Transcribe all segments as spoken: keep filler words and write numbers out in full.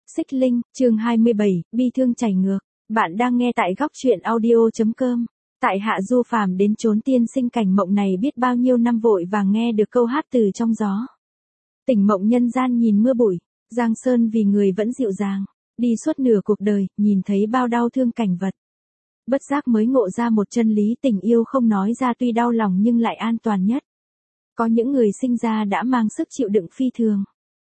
Xích Linh, chương hai mươi bảy, bi thương chảy ngược. Bạn đang nghe tại góc truyện audio.com. Tại hạ Du Phàm đến chốn tiên sinh cảnh mộng này biết bao nhiêu năm vội vàng nghe được câu hát từ trong gió. Tỉnh mộng nhân gian nhìn mưa bụi, Giang Sơn vì người vẫn dịu dàng, đi suốt nửa cuộc đời, nhìn thấy bao đau thương cảnh vật. Bất giác mới ngộ ra một chân lý tình yêu không nói ra tuy đau lòng nhưng lại an toàn nhất. Có những người sinh ra đã mang sức chịu đựng phi thường.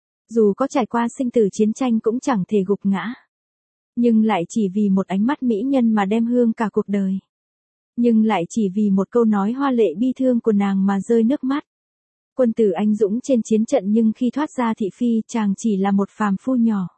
Dù có trải qua sinh tử chiến tranh cũng chẳng thể gục ngã. Nhưng lại chỉ vì một ánh mắt mỹ nhân mà đem hương cả cuộc đời. Nhưng lại chỉ vì một câu nói hoa lệ bi thương của nàng mà rơi nước mắt. Quân tử anh dũng trên chiến trận nhưng khi thoát ra thị phi chàng chỉ là một phàm phu nhỏ.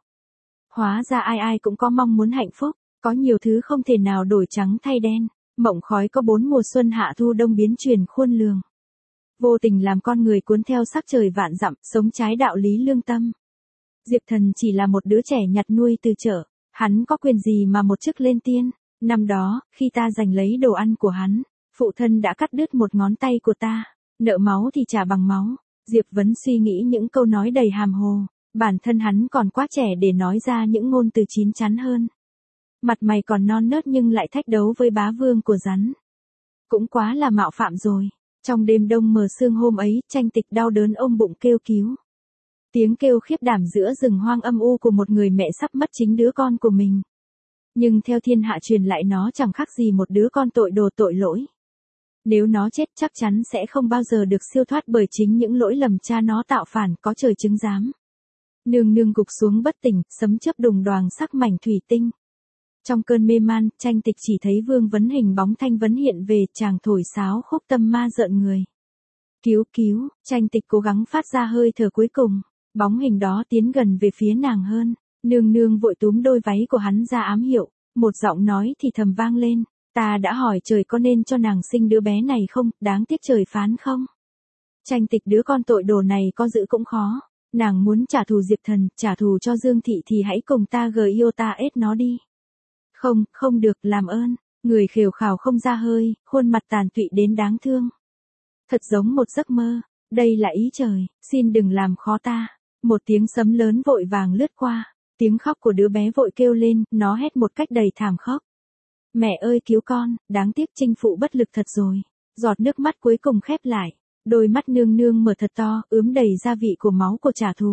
Hóa ra ai ai cũng có mong muốn hạnh phúc, có nhiều thứ không thể nào đổi trắng thay đen, mộng khói có bốn mùa xuân hạ thu đông biến chuyển khôn lường. Vô tình làm con người cuốn theo sắc trời vạn dặm, sống trái đạo lý lương tâm. Diệp Thần chỉ là một đứa trẻ nhặt nuôi từ chợ, hắn có quyền gì mà một chức lên tiên. Năm đó, khi ta giành lấy đồ ăn của hắn, phụ thân đã cắt đứt một ngón tay của ta, nợ máu thì trả bằng máu. Diệp Vấn suy nghĩ những câu nói đầy hàm hồ, bản thân hắn còn quá trẻ để nói ra những ngôn từ chín chắn hơn. Mặt mày còn non nớt nhưng lại thách đấu với bá vương của rắn. Cũng quá là mạo phạm rồi. Trong đêm đông mờ sương hôm ấy, Tranh Tịch đau đớn ôm bụng kêu cứu. Tiếng kêu khiếp đảm giữa rừng hoang âm u của một người mẹ sắp mất chính đứa con của mình. Nhưng theo thiên hạ truyền lại nó chẳng khác gì một đứa con tội đồ tội lỗi. Nếu nó chết chắc chắn sẽ không bao giờ được siêu thoát bởi chính những lỗi lầm cha nó tạo phản, có trời chứng giám. Nương nương gục xuống bất tỉnh, sấm chớp đùng đoàng sắc mảnh thủy tinh. Trong cơn mê man, Tranh Tịch chỉ thấy Vương Vấn hình bóng thanh vấn hiện về, chàng thổi sáo khúc tâm ma rợn người. Cứu cứu, Tranh Tịch cố gắng phát ra hơi thở cuối cùng, bóng hình đó tiến gần về phía nàng hơn, nương nương vội túm đôi váy của hắn ra ám hiệu, một giọng nói thì thầm vang lên, ta đã hỏi trời có nên cho nàng sinh đứa bé này không, đáng tiếc trời phán không. Tranh Tịch đứa con tội đồ này có giữ cũng khó, nàng muốn trả thù Diệp Thần, trả thù cho Dương Thị thì hãy cùng ta gờ yêu ta ết nó đi. Không, không được, làm ơn. Người khều khào không ra hơi, khuôn mặt tàn tụy đến đáng thương. Thật giống một giấc mơ, đây là ý trời, xin đừng làm khó ta. Một tiếng sấm lớn vội vàng lướt qua, tiếng khóc của đứa bé vội kêu lên, nó hét một cách đầy thảm khốc. Mẹ ơi cứu con, đáng tiếc Trinh phụ bất lực thật rồi. Giọt nước mắt cuối cùng khép lại, đôi mắt nương nương mở thật to, ướm đầy gia vị của máu của trả thù.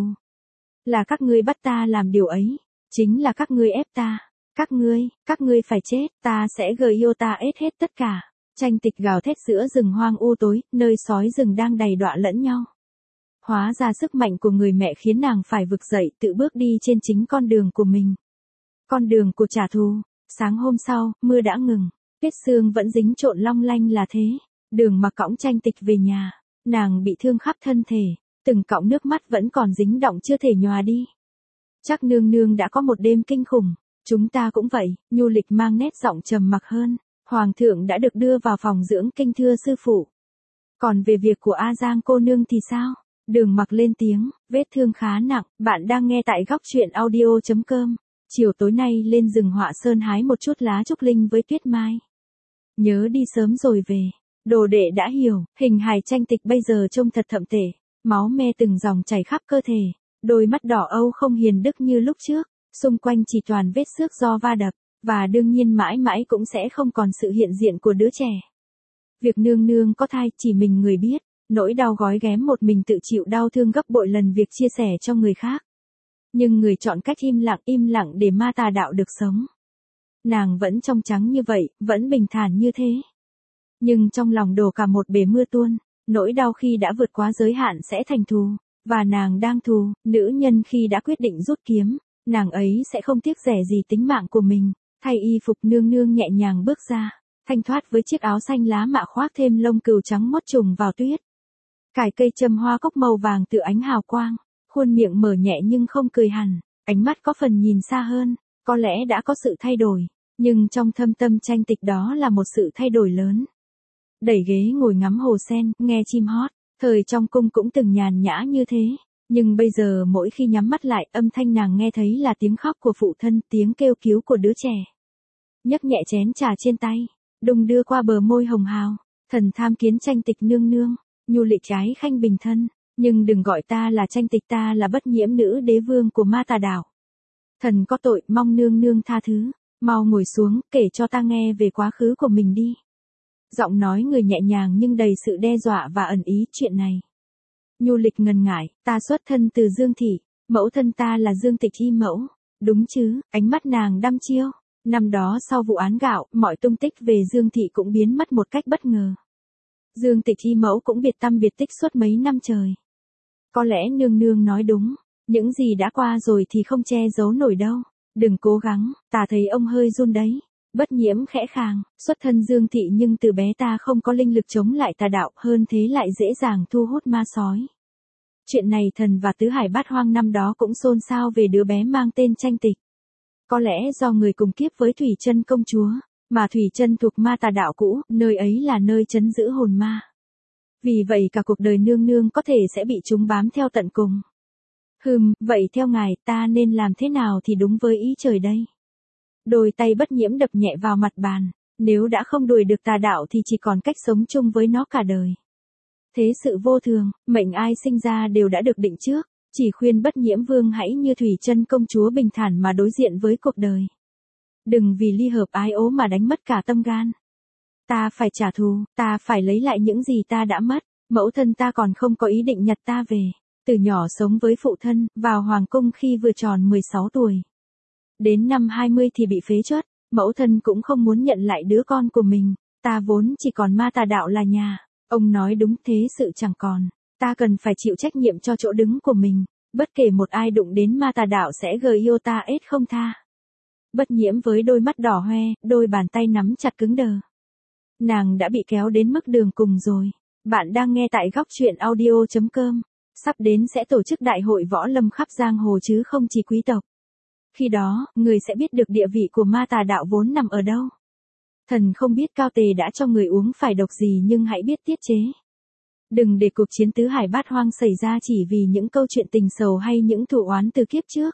Là các ngươi bắt ta làm điều ấy, chính là các ngươi ép ta. Các ngươi, các ngươi phải chết, ta sẽ gờ yêu ta ết hết tất cả. Tranh Tịch gào thét giữa rừng hoang u tối, nơi sói rừng đang đầy đọa lẫn nhau. Hóa ra sức mạnh của người mẹ khiến nàng phải vực dậy tự bước đi trên chính con đường của mình. Con đường của trả thù. Sáng hôm sau, mưa đã ngừng, vết sương vẫn dính trộn long lanh là thế. Đường mà cõng Tranh Tịch về nhà, nàng bị thương khắp thân thể, từng cọng nước mắt vẫn còn dính đọng chưa thể nhòa đi. Chắc nương nương đã có một đêm kinh khủng. Chúng ta cũng vậy, Nhu Lịch mang nét giọng trầm mặc hơn, Hoàng thượng đã được đưa vào phòng dưỡng kinh thưa sư phụ. Còn về việc của A Giang cô nương thì sao? Đường Mặc lên tiếng, vết thương khá nặng, bạn đang nghe tại góc truyện audio.com. Chiều tối nay lên rừng Họa Sơn hái một chút lá trúc linh với tuyết mai. Nhớ đi sớm rồi về, đồ đệ đã hiểu, hình hài Tranh Tịch bây giờ trông thật thậm tệ, máu me từng dòng chảy khắp cơ thể, đôi mắt đỏ âu không hiền đức như lúc trước. Xung quanh chỉ toàn vết xước do va đập, và đương nhiên mãi mãi cũng sẽ không còn sự hiện diện của đứa trẻ. Việc nương nương có thai chỉ mình người biết, nỗi đau gói ghém một mình tự chịu đau thương gấp bội lần việc chia sẻ cho người khác. Nhưng người chọn cách im lặng im lặng để ma tà đạo được sống. Nàng vẫn trong trắng như vậy, vẫn bình thản như thế. Nhưng trong lòng đổ cả một bể mưa tuôn, nỗi đau khi đã vượt quá giới hạn sẽ thành thù, và nàng đang thù, nữ nhân khi đã quyết định rút kiếm. Nàng ấy sẽ không tiếc rẻ gì tính mạng của mình, thay y phục nương nương nhẹ nhàng bước ra, thanh thoát với chiếc áo xanh lá mạ khoác thêm lông cừu trắng mót trùng vào tuyết. Cài cây châm hoa cốc màu vàng tự ánh hào quang, khuôn miệng mở nhẹ nhưng không cười hẳn, ánh mắt có phần nhìn xa hơn, có lẽ đã có sự thay đổi, nhưng trong thâm tâm Tranh Tịch đó là một sự thay đổi lớn. Đẩy ghế ngồi ngắm hồ sen, nghe chim hót, thời trong cung cũng từng nhàn nhã như thế. Nhưng bây giờ mỗi khi nhắm mắt lại, âm thanh nàng nghe thấy là tiếng khóc của phụ thân, tiếng kêu cứu của đứa trẻ. Nhấc nhẹ chén trà trên tay, đung đưa qua bờ môi hồng hào, thần tham kiến Tranh Tịch nương nương, Nhu Lịch trái khanh bình thân, nhưng đừng gọi ta là Tranh Tịch, ta là bất nhiễm nữ đế vương của ma tà đảo. Thần có tội, mong nương nương tha thứ. Mau ngồi xuống, kể cho ta nghe về quá khứ của mình đi. Giọng nói người nhẹ nhàng nhưng đầy sự đe dọa và ẩn ý chuyện này. Nhu Lịch ngần ngại, ta xuất thân từ Dương Thị, mẫu thân ta là Dương Tịch Y mẫu. Đúng chứ, ánh mắt nàng đăm chiêu. Năm đó sau vụ án gạo, mọi tung tích về Dương Thị cũng biến mất một cách bất ngờ. Dương Tịch Y mẫu cũng biệt tăm biệt tích suốt mấy năm trời. Có lẽ nương nương nói đúng, những gì đã qua rồi thì không che giấu nổi đâu. Đừng cố gắng, ta thấy ông hơi run đấy. Bất Nhiễm khẽ khàng, xuất thân Dương Thị nhưng từ bé ta không có linh lực chống lại tà đạo, hơn thế lại dễ dàng thu hút ma sói. Chuyện này thần và tứ hải bát hoang năm đó cũng xôn xao về đứa bé mang tên Tranh Tịch. Có lẽ do người cùng kiếp với Thủy Chân công chúa, mà Thủy Chân thuộc ma tà đạo cũ, nơi ấy là nơi trấn giữ hồn ma. Vì vậy cả cuộc đời nương nương có thể sẽ bị chúng bám theo tận cùng. Hừm, vậy theo ngài ta nên làm thế nào thì đúng với ý trời đây? Đôi tay Bất Nhiễm đập nhẹ vào mặt bàn, nếu đã không đuổi được tà đạo thì chỉ còn cách sống chung với nó cả đời. Thế sự vô thường, mệnh ai sinh ra đều đã được định trước, chỉ khuyên Bất Nhiễm vương hãy như Thủy Chân công chúa bình thản mà đối diện với cuộc đời. Đừng vì ly hợp ái ố mà đánh mất cả tâm gan. Ta phải trả thù, ta phải lấy lại những gì ta đã mất, mẫu thân ta còn không có ý định nhặt ta về. Từ nhỏ sống với phụ thân, vào hoàng cung khi vừa tròn mười sáu tuổi. Đến năm hai mươi thì bị phế truất, mẫu thân cũng không muốn nhận lại đứa con của mình, ta vốn chỉ còn ma tà đạo là nhà. Ông nói đúng, thế sự chẳng còn, ta cần phải chịu trách nhiệm cho chỗ đứng của mình, bất kể một ai đụng đến ma tà đạo sẽ gờ yêu ta ết không tha. Bất Nhiễm với đôi mắt đỏ hoe, đôi bàn tay nắm chặt cứng đờ. Nàng đã bị kéo đến mức đường cùng rồi. Bạn đang nghe tại góc truyện audio chấm com. Sắp đến sẽ tổ chức đại hội võ lâm khắp giang hồ chứ không chỉ quý tộc. Khi đó, người sẽ biết được địa vị của ma tà đạo vốn nằm ở đâu. Thần không biết cao tề đã cho người uống phải độc gì nhưng hãy biết tiết chế. Đừng để cuộc chiến tứ hải bát hoang xảy ra chỉ vì những câu chuyện tình sầu hay những thù oán từ kiếp trước.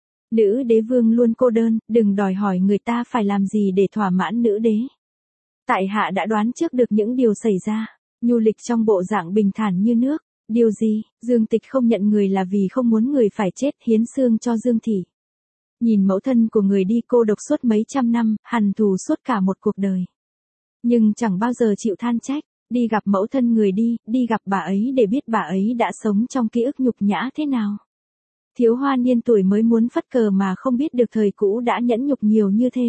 Nữ đế vương luôn cô đơn, đừng đòi hỏi người ta phải làm gì để thỏa mãn nữ đế. Tại hạ đã đoán trước được những điều xảy ra. Nhu Lịch trong bộ dạng bình thản như nước. Điều gì? Dương Tịch không nhận người là vì không muốn người phải chết, hiến xương cho Dương Thị. Nhìn mẫu thân của người đi cô độc suốt mấy trăm năm, hằn thù suốt cả một cuộc đời. Nhưng chẳng bao giờ chịu than trách, đi gặp mẫu thân người đi, đi gặp bà ấy để biết bà ấy đã sống trong ký ức nhục nhã thế nào. Thiếu hoa niên tuổi mới muốn phất cờ mà không biết được thời cũ đã nhẫn nhục nhiều như thế.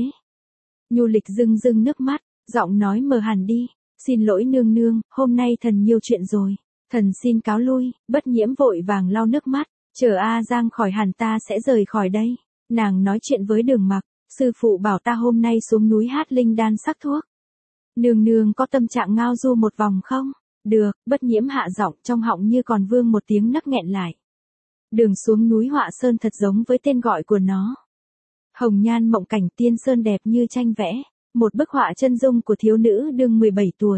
Nhu Lịch rưng rưng nước mắt, giọng nói mờ hẳn đi. Xin lỗi nương nương, hôm nay thần nhiều chuyện rồi. Thần xin cáo lui. Bất Nhiễm vội vàng lau nước mắt. Chờ A Giang khỏi hẳn ta sẽ rời khỏi đây. Nàng nói chuyện với Đường Mặc. Sư phụ bảo ta hôm nay xuống núi hát linh đan sắc thuốc. Nương nương có tâm trạng ngao du một vòng không? Được. Bất Nhiễm hạ giọng, trong họng như còn vương một tiếng nấc nghẹn lại. Đường xuống núi Họa Sơn thật giống với tên gọi của nó. Hồng nhan mộng cảnh tiên sơn đẹp như tranh vẽ. Một bức họa chân dung của thiếu nữ đương mười bảy tuổi.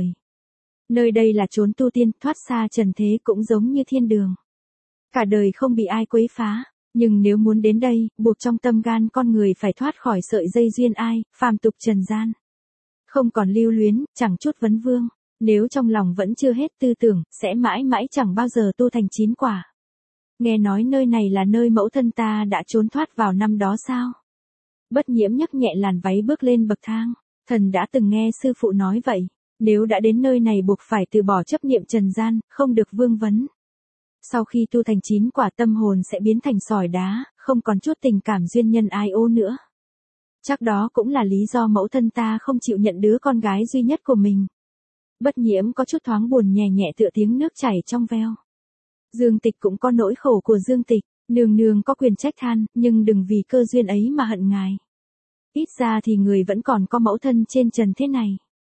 Nơi đây là chốn tu tiên, thoát xa trần thế cũng giống như thiên đường. Cả đời không bị ai quấy phá, nhưng nếu muốn đến đây, buộc trong tâm gan con người phải thoát khỏi sợi dây duyên ai, phàm tục trần gian. Không còn lưu luyến, chẳng chút vấn vương, nếu trong lòng vẫn chưa hết tư tưởng, sẽ mãi mãi chẳng bao giờ tu thành chín quả. Nghe nói nơi này là nơi mẫu thân ta đã trốn thoát vào năm đó sao? Bất Nhiễm nhấc nhẹ làn váy bước lên bậc thang. Thần đã từng nghe sư phụ nói vậy, nếu đã đến nơi này buộc phải từ bỏ chấp niệm trần gian, không được vương vấn. Sau khi tu thành chín quả tâm hồn sẽ biến thành sỏi đá, không còn chút tình cảm duyên nhân ai ô nữa. Chắc đó cũng là lý do mẫu thân ta không chịu nhận đứa con gái duy nhất của mình. Bất Nhiễm có chút thoáng buồn nhẹ nhẹ tựa tiếng nước chảy trong veo. Dương Tịch cũng có nỗi khổ của Dương Tịch, nương nương có quyền trách than, nhưng đừng vì cơ duyên ấy mà hận ngài. Ít ra thì người vẫn còn có mẫu thân trên trần thế này.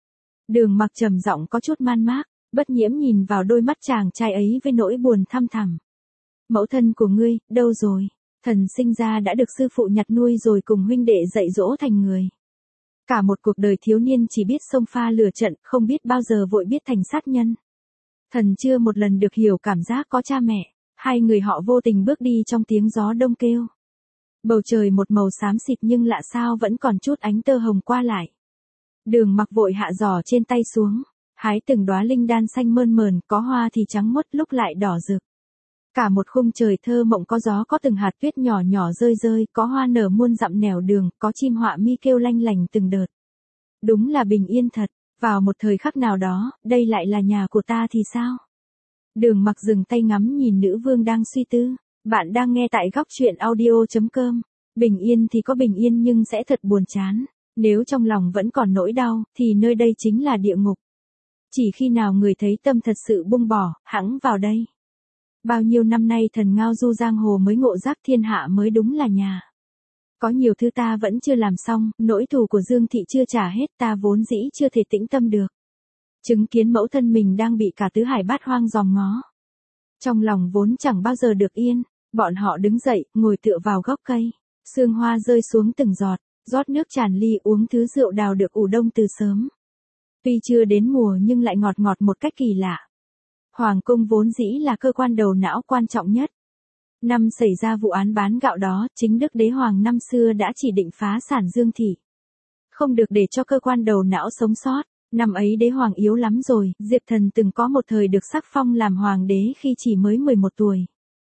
Đường Mặc trầm giọng có chút man mác, Bất Nhiễm nhìn vào đôi mắt chàng trai ấy với nỗi buồn thăm thẳm. Mẫu thân của ngươi, đâu rồi? Thần sinh ra đã được sư phụ nhặt nuôi rồi cùng huynh đệ dạy dỗ thành người. Cả một cuộc đời thiếu niên chỉ biết xông pha lửa trận, không biết bao giờ vội biết thành sát nhân. Thần chưa một lần được hiểu cảm giác có cha mẹ, hai người họ vô tình bước đi trong tiếng gió đông kêu. Bầu trời một màu xám xịt nhưng lạ sao vẫn còn chút ánh tơ hồng qua lại. Đường Mặc vội hạ giỏ trên tay xuống, hái từng đóa linh đan xanh mơn mờn, có hoa thì trắng muốt lúc lại đỏ rực. Cả một khung trời thơ mộng, có gió, có từng hạt tuyết nhỏ nhỏ rơi rơi, có hoa nở muôn dặm nẻo đường, có chim họa mi kêu lanh lành từng đợt. Đúng là bình yên thật, vào một thời khắc nào đó, đây lại là nhà của ta thì sao? Đường Mặc dừng tay ngắm nhìn nữ vương đang suy tư. Bạn đang nghe tại góc truyện audio chấm com. Bình yên thì có bình yên nhưng sẽ thật buồn chán. Nếu trong lòng vẫn còn nỗi đau, thì nơi đây chính là địa ngục. Chỉ khi nào người thấy tâm thật sự buông bỏ, hẵng vào đây. Bao nhiêu năm nay thần ngao du giang hồ mới ngộ giác thiên hạ mới đúng là nhà. Có nhiều thứ ta vẫn chưa làm xong, nỗi thù của Dương Thị chưa trả hết, ta vốn dĩ chưa thể tĩnh tâm được. Chứng kiến mẫu thân mình đang bị cả tứ hải bát hoang dòm ngó. Trong lòng vốn chẳng bao giờ được yên, bọn họ đứng dậy, ngồi tựa vào gốc cây. Sương hoa rơi xuống từng giọt, rót nước tràn ly uống thứ rượu đào được ủ đông từ sớm. Tuy chưa đến mùa nhưng lại ngọt ngọt một cách kỳ lạ. Hoàng cung vốn dĩ là cơ quan đầu não quan trọng nhất. Năm xảy ra vụ án bán gạo đó, chính Đức Đế Hoàng năm xưa đã chỉ định phá sản Dương Thị. Không được để cho cơ quan đầu não sống sót. Năm ấy Đế Hoàng yếu lắm rồi, Diệp Thần từng có một thời được sắc phong làm hoàng đế khi chỉ mới mười một tuổi.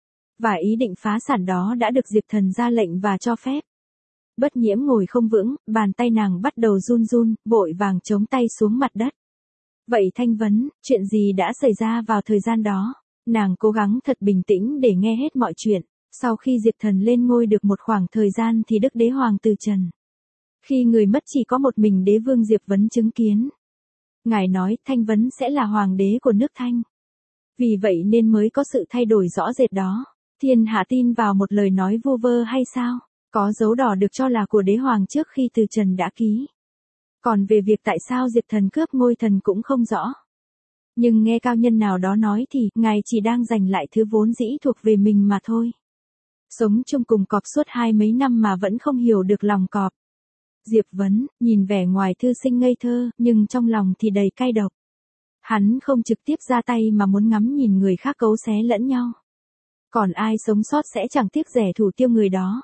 Và ý định phá sản đó đã được Diệp Thần ra lệnh và cho phép. Bất Nhiễm ngồi không vững, bàn tay nàng bắt đầu run run, vội vàng chống tay xuống mặt đất. Vậy Thanh Vấn, chuyện gì đã xảy ra vào thời gian đó? Nàng cố gắng thật bình tĩnh để nghe hết mọi chuyện. Sau khi Diệp Thần lên ngôi được một khoảng thời gian thì Đức Đế Hoàng từ trần. Khi người mất chỉ có một mình đế vương Diệp Vấn chứng kiến. Ngài nói Thanh Vấn sẽ là hoàng đế của nước Thanh. Vì vậy nên mới có sự thay đổi rõ rệt đó. Thiên hạ tin vào một lời nói vu vơ hay sao? Có dấu đỏ được cho là của đế hoàng trước khi từ trần đã ký. Còn về việc tại sao Diệp Thần cướp ngôi thần cũng không rõ. Nhưng nghe cao nhân nào đó nói thì, ngài chỉ đang giành lại thứ vốn dĩ thuộc về mình mà thôi. Sống chung cùng cọp suốt hai mấy năm mà vẫn không hiểu được lòng cọp. Diệp Vấn, nhìn vẻ ngoài thư sinh ngây thơ, nhưng trong lòng thì đầy cay độc. Hắn không trực tiếp ra tay mà muốn ngắm nhìn người khác cấu xé lẫn nhau. Còn ai sống sót sẽ chẳng tiếc rẻ thủ tiêu người đó.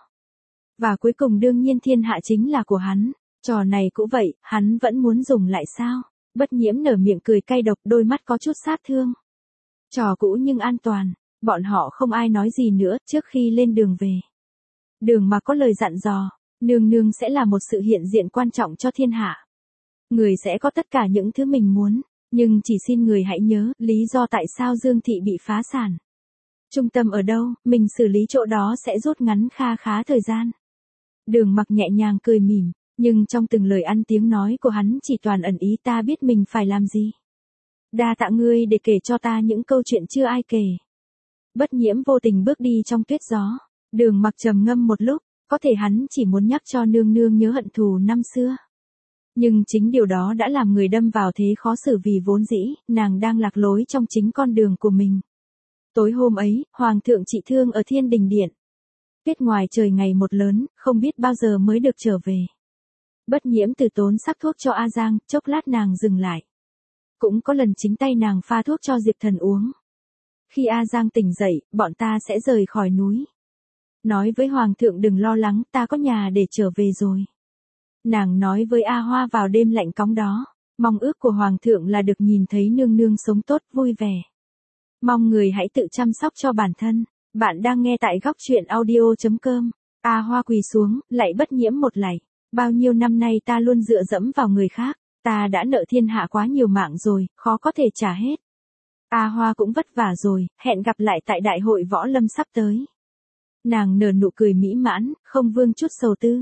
Và cuối cùng đương nhiên thiên hạ chính là của hắn. Trò này cũng vậy, hắn vẫn muốn dùng lại sao? Bất Nhiễm nở miệng cười cay độc, đôi mắt có chút sát thương. Trò cũ nhưng an toàn, bọn họ không ai nói gì nữa trước khi lên đường về. Đường mà có lời dặn dò, nương nương sẽ là một sự hiện diện quan trọng cho thiên hạ. Người sẽ có tất cả những thứ mình muốn, nhưng chỉ xin người hãy nhớ lý do tại sao Dương Thị bị phá sản. Trung tâm ở đâu, mình xử lý chỗ đó sẽ rút ngắn kha khá thời gian. Đường Mặc nhẹ nhàng cười mỉm, nhưng trong từng lời ăn tiếng nói của hắn chỉ toàn ẩn ý ta biết mình phải làm gì. Đa tạ ngươi để kể cho ta những câu chuyện chưa ai kể. Bất Nhiễm vô tình bước đi trong tuyết gió. Đường Mặc trầm ngâm một lúc, có thể hắn chỉ muốn nhắc cho nương nương nhớ hận thù năm xưa. Nhưng chính điều đó đã làm người đâm vào thế khó xử vì vốn dĩ, nàng đang lạc lối trong chính con đường của mình. Tối hôm ấy, Hoàng thượng trị thương ở Thiên Đình Điện. Tuyết ngoài trời ngày một lớn, không biết bao giờ mới được trở về. Bất Nhiễm từ tốn sắc thuốc cho A Giang, chốc lát nàng dừng lại. Cũng có lần chính tay nàng pha thuốc cho Diệp Thần uống. Khi A Giang tỉnh dậy, bọn ta sẽ rời khỏi núi. Nói với Hoàng thượng đừng lo lắng, ta có nhà để trở về rồi. Nàng nói với A Hoa vào đêm lạnh cóng đó, mong ước của Hoàng thượng là được nhìn thấy nương nương sống tốt vui vẻ. Mong người hãy tự chăm sóc cho bản thân. Bạn đang nghe tại góc truyện audio chấm com. A Hoa quỳ xuống, lạy Bất Nhiễm một lạy. Bao nhiêu năm nay ta luôn dựa dẫm vào người khác, ta đã nợ thiên hạ quá nhiều mạng rồi, khó có thể trả hết. A Hoa cũng vất vả rồi, hẹn gặp lại tại đại hội võ lâm sắp tới. Nàng nở nụ cười mỹ mãn, không vương chút sầu tư.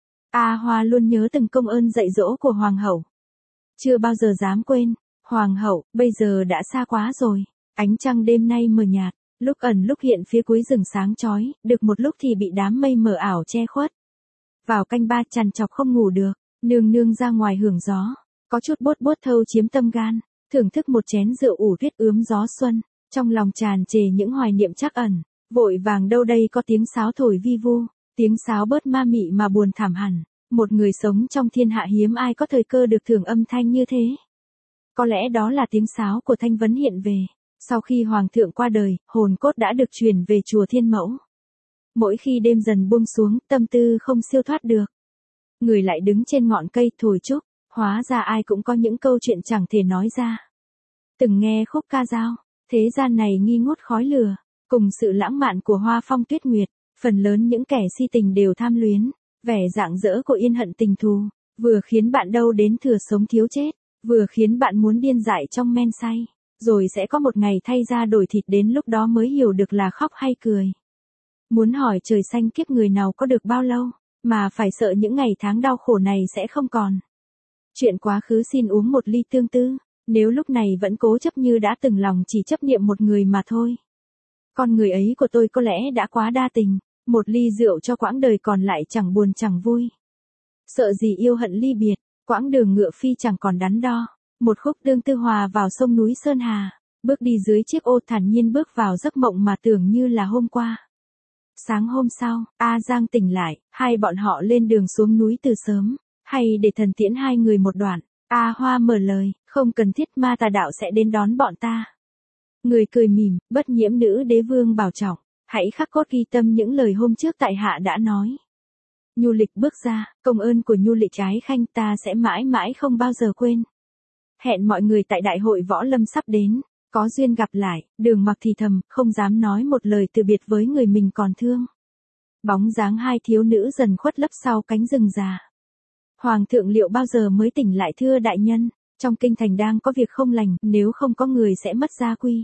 A Hoa luôn nhớ từng công ơn dạy dỗ của Hoàng hậu. Chưa bao giờ dám quên, Hoàng hậu, bây giờ đã xa quá rồi. Ánh trăng đêm nay mờ nhạt, lúc ẩn lúc hiện phía cuối rừng sáng chói, được một lúc thì bị đám mây mờ ảo che khuất. Vào canh ba trằn trọc không ngủ được, nương nương ra ngoài hưởng gió, có chút bốt bốt thâu chiếm tâm gan, thưởng thức một chén rượu ủ tuyết ướm gió xuân, trong lòng tràn trề những hoài niệm trắc ẩn, vội vàng đâu đây có tiếng sáo thổi vi vu, tiếng sáo bớt ma mị mà buồn thảm hẳn, một người sống trong thiên hạ hiếm ai có thời cơ được thưởng âm thanh như thế. Có lẽ đó là tiếng sáo của Thanh Vấn hiện về, sau khi Hoàng thượng qua đời, hồn cốt đã được truyền về chùa Thiên Mẫu. Mỗi khi đêm dần buông xuống, tâm tư không siêu thoát được. Người lại đứng trên ngọn cây thổi trúc, hóa ra ai cũng có những câu chuyện chẳng thể nói ra. Từng nghe khúc ca dao, thế gian này nghi ngút khói lửa, Cùng sự lãng mạn của hoa phong tuyết nguyệt, phần lớn những kẻ si tình đều tham luyến, vẻ rạng rỡ của yên hận tình thù, vừa khiến bạn đâu đến thừa sống thiếu chết, vừa khiến bạn muốn điên dại trong men say, rồi sẽ có một ngày thay da đổi thịt, đến lúc đó mới hiểu được là khóc hay cười. Muốn hỏi trời xanh kiếp người nào có được bao lâu, mà phải sợ những ngày tháng đau khổ này sẽ không còn. Chuyện quá khứ xin uống một ly tương tư, nếu lúc này vẫn cố chấp như đã từng, lòng chỉ chấp niệm một người mà thôi. Con người ấy của tôi có lẽ đã quá đa tình, một ly rượu cho quãng đời còn lại chẳng buồn chẳng vui. Sợ gì yêu hận ly biệt, quãng đường ngựa phi chẳng còn đắn đo, một khúc tương tư hòa vào sông núi Sơn Hà, bước đi dưới chiếc ô thản nhiên bước vào giấc mộng mà tưởng như là hôm qua. Sáng hôm sau, A Giang tỉnh lại, hai bọn họ lên đường xuống núi từ sớm, hay để thần tiễn hai người một đoạn. A Hoa mở lời, không cần thiết, ma tà đạo sẽ đến đón bọn ta. Người cười mỉm, bất nhiễm nữ đế vương bảo trọng, hãy khắc cốt ghi tâm những lời hôm trước tại hạ đã nói. Nhu Lịch bước ra, công ơn của Nhu Lịch ái khanh ta sẽ mãi mãi không bao giờ quên. Hẹn mọi người tại đại hội võ lâm sắp đến, có duyên gặp lại. Đường Mặc thì thầm, không dám nói một lời từ biệt với người mình còn thương. Bóng dáng hai thiếu nữ dần khuất lấp sau cánh rừng già. Hoàng thượng liệu bao giờ mới tỉnh lại thưa đại nhân? Trong kinh thành đang có việc không lành, nếu không có người sẽ mất gia quy.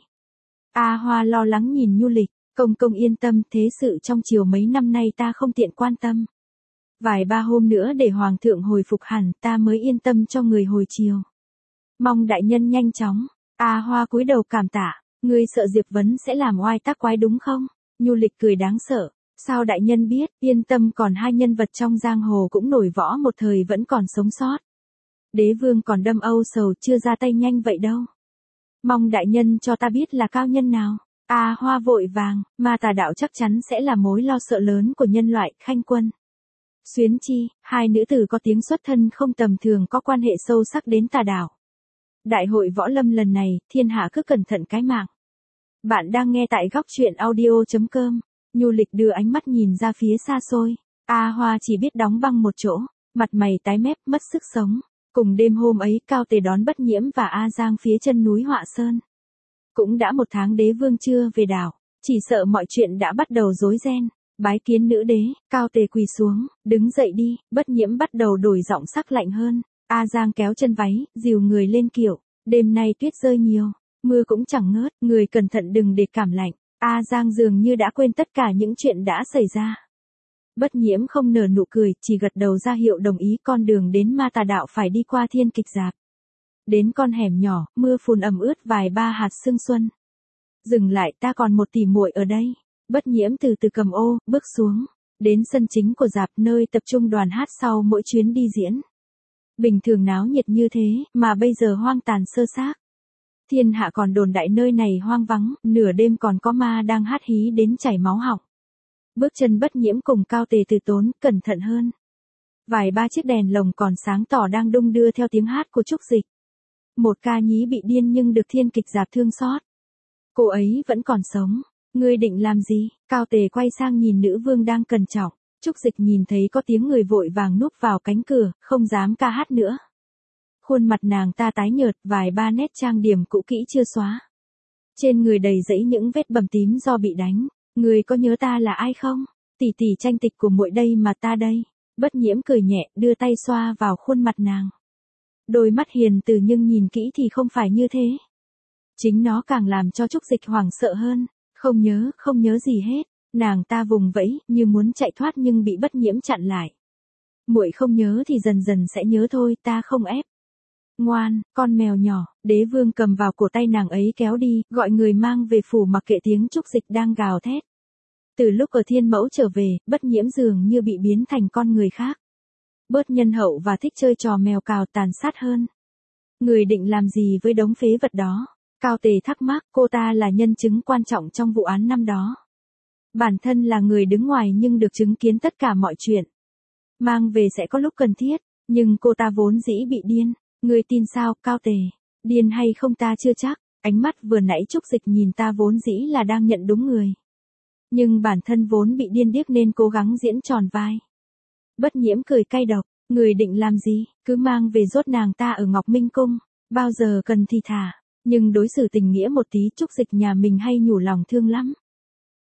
A Hoa lo lắng nhìn Nhu Lịch, công công yên tâm, thế sự trong triều mấy năm nay ta không tiện quan tâm. Vài ba hôm nữa để hoàng thượng hồi phục hẳn, ta mới yên tâm cho người hồi chiều. Mong đại nhân nhanh chóng. A Hoa cúi đầu cảm tạ, ngươi sợ Diệp Vấn sẽ làm oai tác quái đúng không? Nhu Lịch cười đáng sợ, sao đại nhân biết? Yên tâm, còn hai nhân vật trong giang hồ cũng nổi võ một thời vẫn còn sống sót. Đế vương còn đâm âu sầu chưa ra tay nhanh vậy đâu. Mong đại nhân cho ta biết là cao nhân nào. A Hoa vội vàng, ma tà đạo chắc chắn sẽ là mối lo sợ lớn của nhân loại. Khanh Quân, Xuyến Chi, hai nữ tử có tiếng xuất thân không tầm thường, có quan hệ sâu sắc đến tà đạo. Đại hội võ lâm lần này, thiên hạ cứ cẩn thận cái mạng. Bạn đang nghe tại góc truyện audio chấm com. Nhu Lịch đưa ánh mắt nhìn ra phía xa xôi. A Hoa chỉ biết đóng băng một chỗ, mặt mày tái mét, mất sức sống. Cùng đêm hôm ấy, Cao Tề đón Bất Nhiễm và A Giang phía chân núi Họa Sơn. Cũng đã một tháng đế vương chưa về đảo, chỉ sợ mọi chuyện đã bắt đầu rối ren. Bái kiến nữ đế, Cao Tề quỳ xuống, đứng dậy đi. Bất Nhiễm bắt đầu đổi giọng sắc lạnh hơn. A Giang kéo chân váy, dìu người lên kiệu. Đêm nay tuyết rơi nhiều, mưa cũng chẳng ngớt, người cẩn thận đừng để cảm lạnh. A Giang dường như đã quên tất cả những chuyện đã xảy ra. Bất Nhiễm không nở nụ cười, chỉ gật đầu ra hiệu đồng ý. Con đường đến ma tà đạo phải đi qua thiên kịch giạp. Đến con hẻm nhỏ, mưa phùn ẩm ướt vài ba hạt sương xuân. Dừng lại, ta còn một tỉ muội ở đây. Bất Nhiễm từ từ cầm ô, bước xuống. Đến sân chính của giạp, nơi tập trung đoàn hát sau mỗi chuyến đi diễn. Bình thường náo nhiệt như thế, mà bây giờ hoang tàn sơ xác. Thiên hạ còn đồn đại nơi này hoang vắng, nửa đêm còn có ma đang hát hí đến chảy máu họng. Bước chân Bất Nhiễm cùng Cao Tề từ tốn, cẩn thận hơn. Vài ba chiếc đèn lồng còn sáng tỏ đang đung đưa theo tiếng hát của Trúc Dịch. Một ca nhí bị điên nhưng được thiên kịch giạp thương xót. Cô ấy vẫn còn sống. Ngươi định làm gì? Cao Tề quay sang nhìn nữ vương đang cẩn trọng. Trúc Dịch nhìn thấy có tiếng người vội vàng núp vào cánh cửa, không dám ca hát nữa. Khuôn mặt nàng ta tái nhợt, vài ba nét trang điểm cũ kỹ chưa xóa. Trên người đầy rẫy những vết bầm tím do bị đánh. Người có nhớ ta là ai không? Tỷ tỷ tranh tịch của muội đây mà, ta đây. Bất Nhiễm cười nhẹ, đưa tay xoa vào khuôn mặt nàng. Đôi mắt hiền từ nhưng nhìn kỹ thì không phải như thế. Chính nó càng làm cho Trúc Dịch hoảng sợ hơn. Không nhớ, không nhớ gì hết. Nàng ta vùng vẫy, như muốn chạy thoát nhưng bị Bất Nhiễm chặn lại. Muội không nhớ thì dần dần sẽ nhớ thôi, ta không ép. Ngoan, con mèo nhỏ. Đế vương cầm vào cổ tay nàng ấy kéo đi, gọi người mang về phủ mặc kệ tiếng Trúc Dịch đang gào thét. Từ lúc ở Thiên Mẫu trở về, Bất Nhiễm dường như bị biến thành con người khác. Bớt nhân hậu và thích chơi trò mèo cào tàn sát hơn. Người định làm gì với đống phế vật đó? Cao Tề thắc mắc, cô ta là nhân chứng quan trọng trong vụ án năm đó. Bản thân là người đứng ngoài nhưng được chứng kiến tất cả mọi chuyện. Mang về sẽ có lúc cần thiết, nhưng cô ta vốn dĩ bị điên. Người tin sao, Cao Tề? Điên hay không ta chưa chắc. Ánh mắt vừa nãy Trúc Dịch nhìn ta vốn dĩ là đang nhận đúng người. Nhưng bản thân vốn bị điên điếc nên cố gắng diễn tròn vai. Bất Nhiễm cười cay độc, người định làm gì? Cứ mang về rốt nàng ta ở Ngọc Minh Cung. Bao giờ cần thì thả. Nhưng đối xử tình nghĩa một tí, Trúc Dịch nhà mình hay nhủ lòng thương lắm.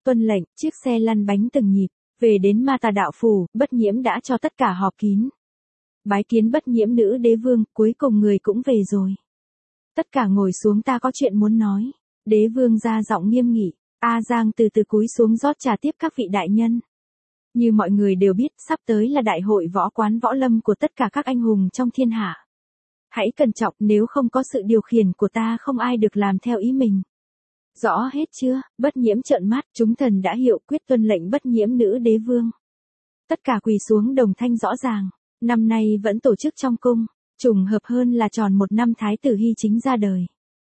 Tuân lệnh, chiếc xe lăn bánh từng nhịp, về đến Ma Tà Đạo Phủ, Bất Nhiễm đã cho tất cả họp kín. Bái kiến Bất Nhiễm nữ đế vương, cuối cùng người cũng về rồi. Tất cả ngồi xuống, ta có chuyện muốn nói. Đế vương ra giọng nghiêm nghị, A Giang từ từ cúi xuống rót trà tiếp các vị đại nhân. Như mọi người đều biết, sắp tới là đại hội võ quán võ lâm của tất cả các anh hùng trong thiên hạ. Hãy cẩn trọng, nếu không có sự điều khiển của ta không ai được làm theo ý mình. Rõ hết chưa? Bất Nhiễm trợn mắt, chúng thần đã hiệu quyết tuân lệnh Bất Nhiễm nữ đế vương. Tất cả quỳ xuống đồng thanh rõ ràng. Năm nay vẫn tổ chức trong cung, trùng hợp hơn là tròn một năm thái tử Hy Chính ra đời.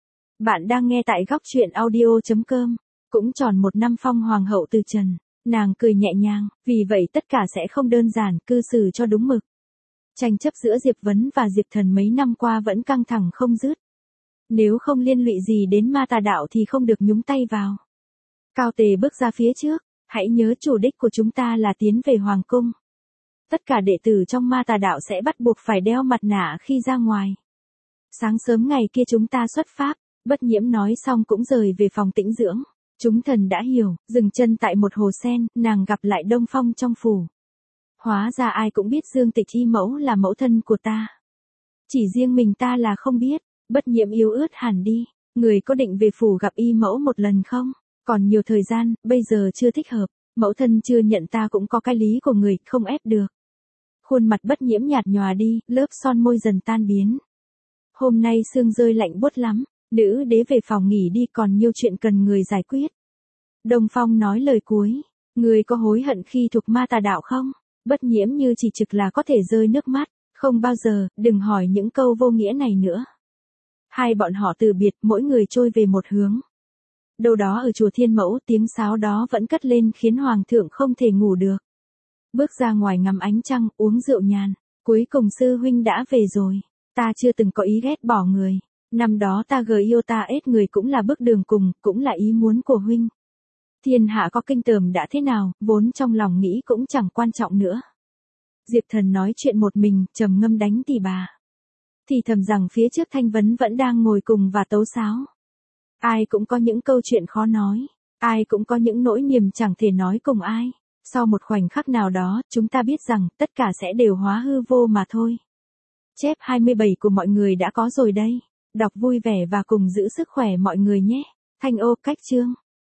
Bạn đang nghe tại góc truyện audio chấm com, cũng tròn một năm phong hoàng hậu từ trần. Nàng cười nhẹ nhàng, vì vậy tất cả sẽ không đơn giản, cư xử cho đúng mực. Tranh chấp giữa Diệp Vấn và Diệp Thần mấy năm qua vẫn căng thẳng không dứt. Nếu không liên lụy gì đến Ma Tà Đạo thì không được nhúng tay vào. Cao Tề bước ra phía trước, hãy nhớ chủ đích của chúng ta là tiến về Hoàng Cung. Tất cả đệ tử trong Ma Tà Đạo sẽ bắt buộc phải đeo mặt nạ khi ra ngoài. Sáng sớm ngày kia chúng ta xuất phát, Bất Nhiễm nói xong cũng rời về phòng tĩnh dưỡng. Chúng thần đã hiểu, dừng chân tại một hồ sen, nàng gặp lại Đông Phong trong phủ. Hóa ra ai cũng biết Dương Tịch Y mẫu là mẫu thân của ta. Chỉ riêng mình ta là không biết. Bất Nhiễm yếu ớt hẳn đi, người có định về phủ gặp Y mẫu một lần không? Còn nhiều thời gian, bây giờ chưa thích hợp, mẫu thân chưa nhận ta cũng có cái lý của người, không ép được. Khuôn mặt Bất Nhiễm nhạt nhòa đi, lớp son môi dần tan biến. Hôm nay sương rơi lạnh buốt lắm, nữ đế về phòng nghỉ đi, còn nhiều chuyện cần người giải quyết. Đông Phong nói lời cuối, người có hối hận khi thuộc Ma Tà Đạo không? Bất Nhiễm như chỉ trực là có thể rơi nước mắt, không bao giờ, đừng hỏi những câu vô nghĩa này nữa. Hai bọn họ từ biệt, mỗi người trôi về một hướng. Đâu đó ở chùa Thiên Mẫu, tiếng sáo đó vẫn cất lên khiến hoàng thượng không thể ngủ được. Bước ra ngoài ngắm ánh trăng, uống rượu nhàn, cuối cùng sư huynh đã về rồi. Ta chưa từng có ý ghét bỏ người. Năm đó ta gờ yêu ta ết người cũng là bước đường cùng, cũng là ý muốn của huynh. Thiên hạ có kinh tởm đã thế nào, vốn trong lòng nghĩ cũng chẳng quan trọng nữa. Diệp Thần nói chuyện một mình, trầm ngâm đánh tỉ bà. Thì thầm rằng phía trước Thanh Vấn vẫn đang ngồi cùng và tấu sáo. Ai cũng có những câu chuyện khó nói, ai cũng có những nỗi niềm chẳng thể nói cùng ai. Sau một khoảnh khắc nào đó, chúng ta biết rằng tất cả sẽ đều hóa hư vô mà thôi. Chép hai mươi bảy của mọi người đã có rồi đây. Đọc vui vẻ và cùng giữ sức khỏe mọi người nhé. Thanh ô cách chương.